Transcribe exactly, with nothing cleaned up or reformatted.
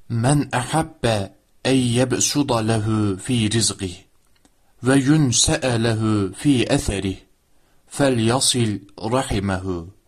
من أحب أن يبسط له في رزقه وينسأ له في أثره فليصل رحمه.